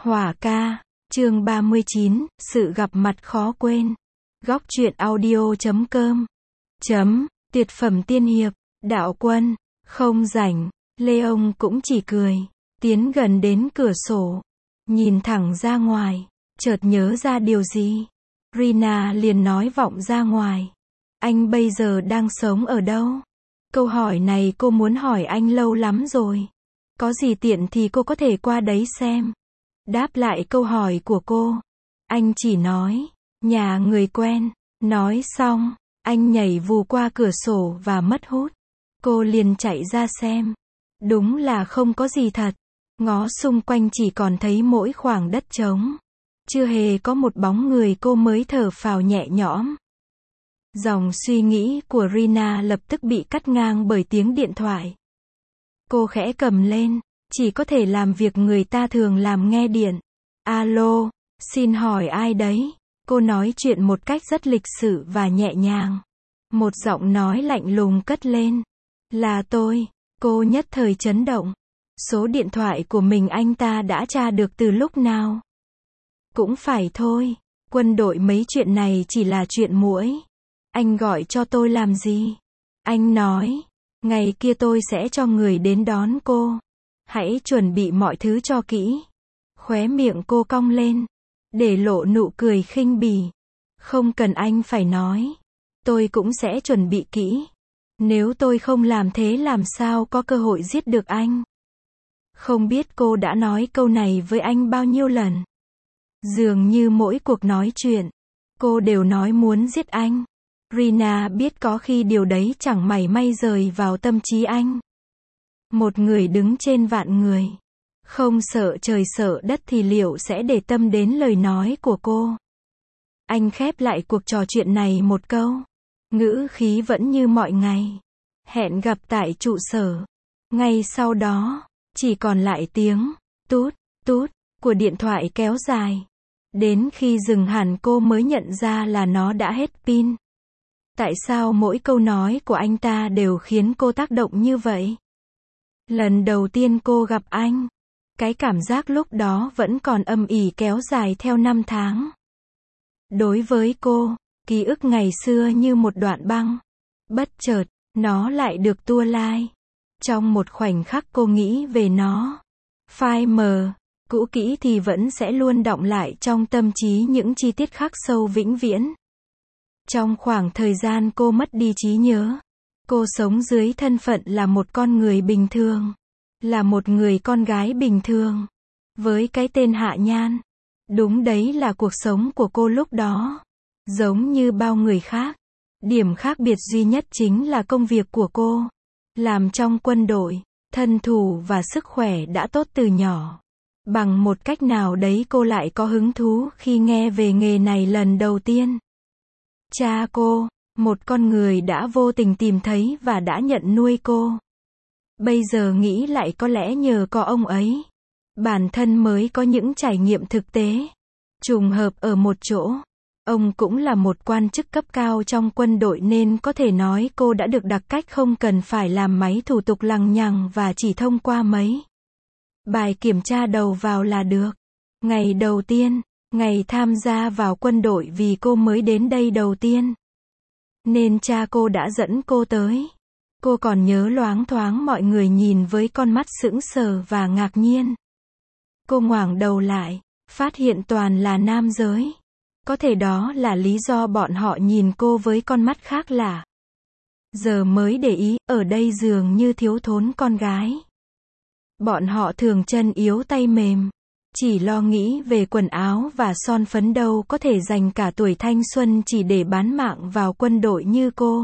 Hỏa ca, chương 39, sự gặp mặt khó quên. Góc truyện audio.com. Tuyệt phẩm tiên hiệp, đạo quân, không rảnh, Leon cũng chỉ cười, tiến gần đến cửa sổ, nhìn thẳng ra ngoài, chợt nhớ ra điều gì. Rina liền nói vọng ra ngoài. Anh bây giờ đang sống ở đâu? Câu hỏi này cô muốn hỏi anh lâu lắm rồi. Có gì tiện thì cô có thể qua đấy xem. Đáp lại câu hỏi của cô, anh chỉ nói, nhà người quen. Nói xong, anh nhảy vù qua cửa sổ và mất hút. Cô liền chạy ra xem. Đúng là không có gì thật. Ngó xung quanh chỉ còn thấy mỗi khoảng đất trống. Chưa hề có một bóng người, cô mới thở phào nhẹ nhõm. Dòng suy nghĩ của Rina lập tức bị cắt ngang bởi tiếng điện thoại. Cô khẽ cầm lên, chỉ có thể làm việc người ta thường làm, nghe điện. Alo, xin hỏi ai đấy? Cô nói chuyện một cách rất lịch sự và nhẹ nhàng. Một giọng nói lạnh lùng cất lên. Là tôi. Cô nhất thời chấn động. Số điện thoại của mình anh ta đã tra được từ lúc nào? Cũng phải thôi. Quân đội mấy chuyện này chỉ là chuyện muỗi. Anh gọi cho tôi làm gì? Anh nói, ngày kia tôi sẽ cho người đến đón cô. Hãy chuẩn bị mọi thứ cho kỹ. Khóe miệng cô cong lên, để lộ nụ cười khinh bỉ. Không cần anh phải nói. Tôi cũng sẽ chuẩn bị kỹ. Nếu tôi không làm thế làm sao có cơ hội giết được anh? Không biết cô đã nói câu này với anh bao nhiêu lần. Dường như mỗi cuộc nói chuyện, cô đều nói muốn giết anh. Rina biết có khi điều đấy chẳng mảy may rời vào tâm trí anh. Một người đứng trên vạn người, không sợ trời sợ đất thì liệu sẽ để tâm đến lời nói của cô? Anh khép lại cuộc trò chuyện này một câu. Ngữ khí vẫn như mọi ngày. Hẹn gặp tại trụ sở. Ngay sau đó, chỉ còn lại tiếng tút, tút của điện thoại kéo dài. Đến khi dừng hẳn cô mới nhận ra là nó đã hết pin. Tại sao mỗi câu nói của anh ta đều khiến cô tác động như vậy? Lần đầu tiên cô gặp anh, cái cảm giác lúc đó vẫn còn âm ỉ kéo dài theo năm tháng. Đối với cô, ký ức ngày xưa như một đoạn băng. Bất chợt, nó lại được tua lai. Trong một khoảnh khắc cô nghĩ về nó. Phai mờ, cũ kỹ thì vẫn sẽ luôn đọng lại trong tâm trí những chi tiết khắc sâu vĩnh viễn. Trong khoảng thời gian cô mất đi trí nhớ, cô sống dưới thân phận là một con người bình thường. Là một người con gái bình thường. Với cái tên Hạ Nhan. Đúng đấy là cuộc sống của cô lúc đó. Giống như bao người khác. Điểm khác biệt duy nhất chính là công việc của cô. Làm trong quân đội, thân thủ và sức khỏe đã tốt từ nhỏ. Bằng một cách nào đấy cô lại có hứng thú khi nghe về nghề này lần đầu tiên. Cha cô, một con người đã vô tình tìm thấy và đã nhận nuôi cô. Bây giờ nghĩ lại có lẽ nhờ có ông ấy, bản thân mới có những trải nghiệm thực tế. Trùng hợp ở một chỗ, ông cũng là một quan chức cấp cao trong quân đội nên có thể nói cô đã được đặc cách không cần phải làm mấy thủ tục lằng nhằng và chỉ thông qua mấy bài kiểm tra đầu vào là được. Ngày đầu tiên, ngày tham gia vào quân đội vì cô mới đến đây đầu tiên. Nên cha cô đã dẫn cô tới. Cô còn nhớ loáng thoáng mọi người nhìn với con mắt sững sờ và ngạc nhiên. Cô ngoảnh đầu lại, phát hiện toàn là nam giới. Có thể đó là lý do bọn họ nhìn cô với con mắt khác lạ. Giờ mới để ý, ở đây dường như thiếu thốn con gái. Bọn họ thường chân yếu tay mềm. Chỉ lo nghĩ về quần áo và son phấn, đâu có thể dành cả tuổi thanh xuân chỉ để bán mạng vào quân đội như cô.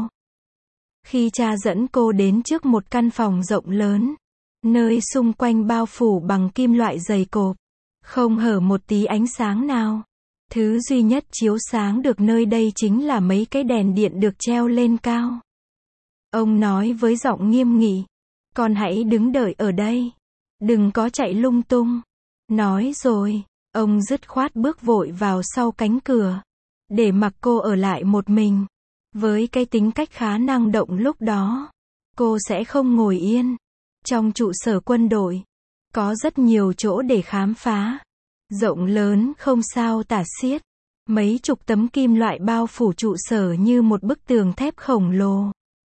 Khi cha dẫn cô đến trước một căn phòng rộng lớn, nơi xung quanh bao phủ bằng kim loại dày cộp, không hở một tí ánh sáng nào. Thứ duy nhất chiếu sáng được nơi đây chính là mấy cái đèn điện được treo lên cao. Ông nói với giọng nghiêm nghị, con hãy đứng đợi ở đây, đừng có chạy lung tung. Nói rồi, ông dứt khoát bước vội vào sau cánh cửa, để mặc cô ở lại một mình. Với cái tính cách khá năng động lúc đó, cô sẽ không ngồi yên. Trong trụ sở quân đội, có rất nhiều chỗ để khám phá. Rộng lớn không sao tả xiết. Mấy chục tấm kim loại bao phủ trụ sở như một bức tường thép khổng lồ.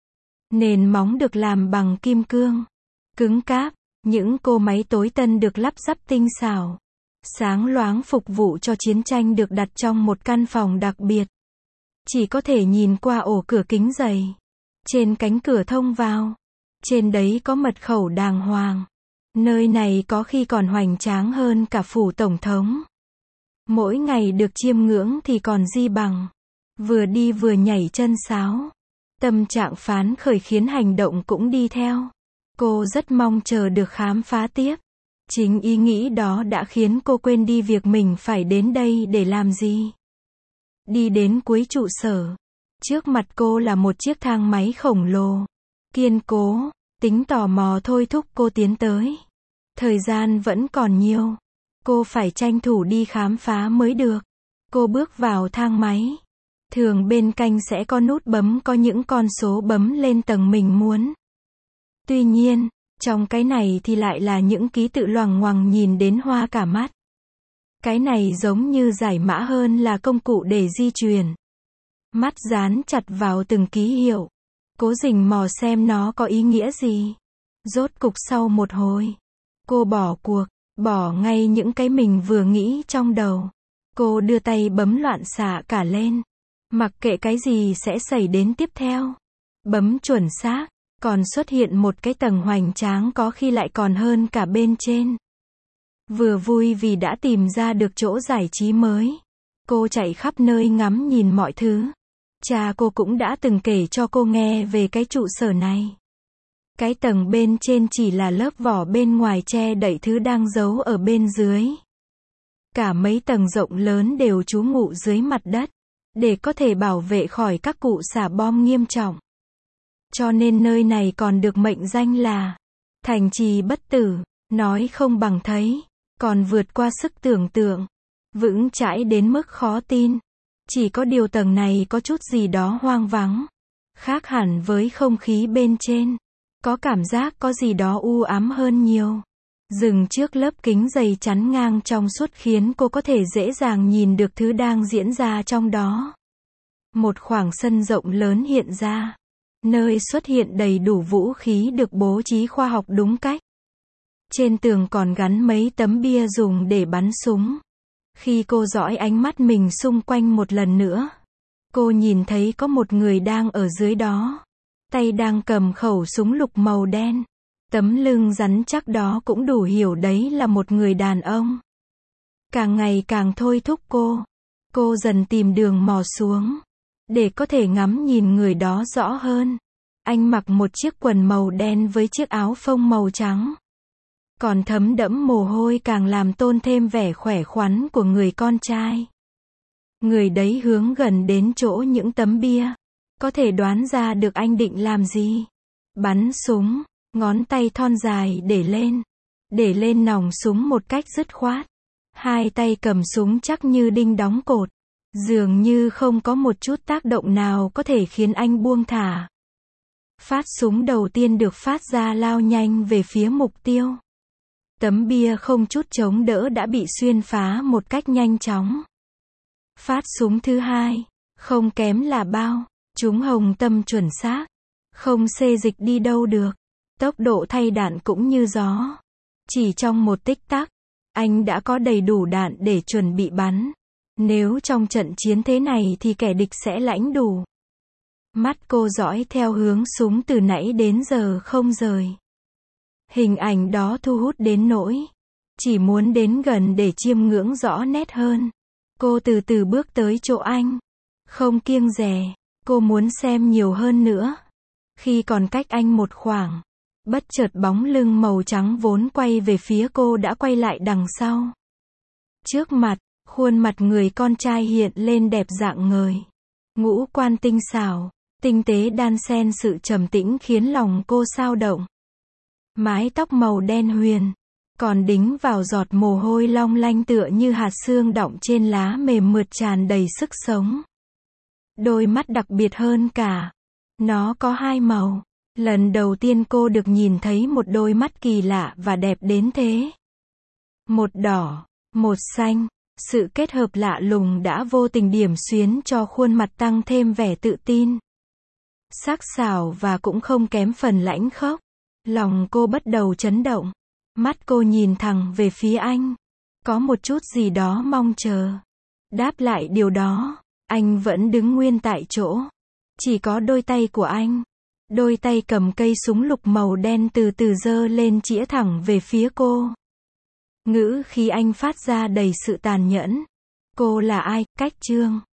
Nền móng được làm bằng kim cương. Cứng cáp, những cỗ máy tối tân được lắp ráp tinh xảo. Sáng loáng phục vụ cho chiến tranh được đặt trong một căn phòng đặc biệt. Chỉ có thể nhìn qua ổ cửa kính dày. Trên cánh cửa thông vào. Trên đấy có mật khẩu đàng hoàng. Nơi này có khi còn hoành tráng hơn cả phủ tổng thống. Mỗi ngày được chiêm ngưỡng thì còn gì bằng. Vừa đi vừa nhảy chân sáo. Tâm trạng phán khởi khiến hành động cũng đi theo. Cô rất mong chờ được khám phá tiếp. Chính ý nghĩ đó đã khiến cô quên đi việc mình phải đến đây để làm gì. Đi đến cuối trụ sở. Trước mặt cô là một chiếc thang máy khổng lồ. Kiên cố, tính tò mò thôi thúc cô tiến tới. Thời gian vẫn còn nhiều. Cô phải tranh thủ đi khám phá mới được. Cô bước vào thang máy. Thường bên cạnh sẽ có nút bấm có những con số bấm lên tầng mình muốn. Tuy nhiên, trong cái này thì lại là những ký tự loằng ngoằng nhìn đến hoa cả mắt. Cái này giống như giải mã hơn là công cụ để di chuyển. Mắt dán chặt vào từng ký hiệu. Cố rình mò xem nó có ý nghĩa gì. Rốt cục sau một hồi. Cô bỏ cuộc, bỏ ngay những cái mình vừa nghĩ trong đầu. Cô đưa tay bấm loạn xạ cả lên. Mặc kệ cái gì sẽ xảy đến tiếp theo. Bấm chuẩn xác, còn xuất hiện một cái tầng hoành tráng có khi lại còn hơn cả bên trên. Vừa vui vì đã tìm ra được chỗ giải trí mới. Cô chạy khắp nơi ngắm nhìn mọi thứ. Cha cô cũng đã từng kể cho cô nghe về cái trụ sở này. Cái tầng bên trên chỉ là lớp vỏ bên ngoài che đậy thứ đang giấu ở bên dưới. Cả mấy tầng rộng lớn đều trú ngụ dưới mặt đất, để có thể bảo vệ khỏi các vụ xả bom nghiêm trọng. Cho nên nơi này còn được mệnh danh là thành trì bất tử, nói không bằng thấy, còn vượt qua sức tưởng tượng, vững chãi đến mức khó tin. Chỉ có điều tầng này có chút gì đó hoang vắng, khác hẳn với không khí bên trên. Có cảm giác có gì đó u ám hơn nhiều. Dừng trước lớp kính dày chắn ngang trong suốt khiến cô có thể dễ dàng nhìn được thứ đang diễn ra trong đó. Một khoảng sân rộng lớn hiện ra. Nơi xuất hiện đầy đủ vũ khí được bố trí khoa học đúng cách. Trên tường còn gắn mấy tấm bia dùng để bắn súng. Khi cô dõi ánh mắt mình xung quanh một lần nữa, cô nhìn thấy có một người đang ở dưới đó. Tay đang cầm khẩu súng lục màu đen. Tấm lưng rắn chắc đó cũng đủ hiểu đấy là một người đàn ông. Càng ngày càng thôi thúc cô. Cô dần tìm đường mò xuống. Để có thể ngắm nhìn người đó rõ hơn. Anh mặc một chiếc quần màu đen với chiếc áo phông màu trắng. Còn thấm đẫm mồ hôi càng làm tôn thêm vẻ khỏe khoắn của người con trai. Người đấy hướng gần đến chỗ những tấm bia. Có thể đoán ra được anh định làm gì. Bắn súng, ngón tay thon dài để lên nòng súng một cách dứt khoát. Hai tay cầm súng chắc như đinh đóng cột. Dường như không có một chút tác động nào có thể khiến anh buông thả. Phát súng đầu tiên được phát ra lao nhanh về phía mục tiêu. Tấm bia không chút chống đỡ đã bị xuyên phá một cách nhanh chóng. Phát súng thứ hai, không kém là bao. Chúng hồng tâm chuẩn xác. Không xê dịch đi đâu được. Tốc độ thay đạn cũng như gió. Chỉ trong một tích tắc, anh đã có đầy đủ đạn để chuẩn bị bắn. Nếu trong trận chiến thế này thì kẻ địch sẽ lãnh đủ. Mắt cô dõi theo hướng súng từ nãy đến giờ không rời. Hình ảnh đó thu hút đến nỗi chỉ muốn đến gần để chiêm ngưỡng rõ nét hơn. Cô từ từ bước tới chỗ anh. Không kiêng dè. Cô muốn xem nhiều hơn nữa. Khi còn cách anh một khoảng, bất chợt bóng lưng màu trắng vốn quay về phía cô đã quay lại đằng sau. Trước mặt, khuôn mặt người con trai hiện lên đẹp rạng ngời. Ngũ quan tinh xảo, tinh tế đan xen sự trầm tĩnh khiến lòng cô xao động. Mái tóc màu đen huyền, còn đính vào giọt mồ hôi long lanh tựa như hạt sương đọng trên lá mềm mượt tràn đầy sức sống. Đôi mắt đặc biệt hơn cả. Nó có hai màu. Lần đầu tiên cô được nhìn thấy một đôi mắt kỳ lạ và đẹp đến thế. Một đỏ, một xanh. Sự kết hợp lạ lùng đã vô tình điểm xuyến cho khuôn mặt tăng thêm vẻ tự tin. Sắc sảo và cũng không kém phần lãnh khốc. Lòng cô bắt đầu chấn động. Mắt cô nhìn thẳng về phía anh. Có một chút gì đó mong chờ. Đáp lại điều đó, anh vẫn đứng nguyên tại chỗ. Chỉ có đôi tay của anh. Đôi tay cầm cây súng lục màu đen từ từ giơ lên chĩa thẳng về phía cô. Ngữ khí anh phát ra đầy sự tàn nhẫn. Cô là ai, Cách Trương?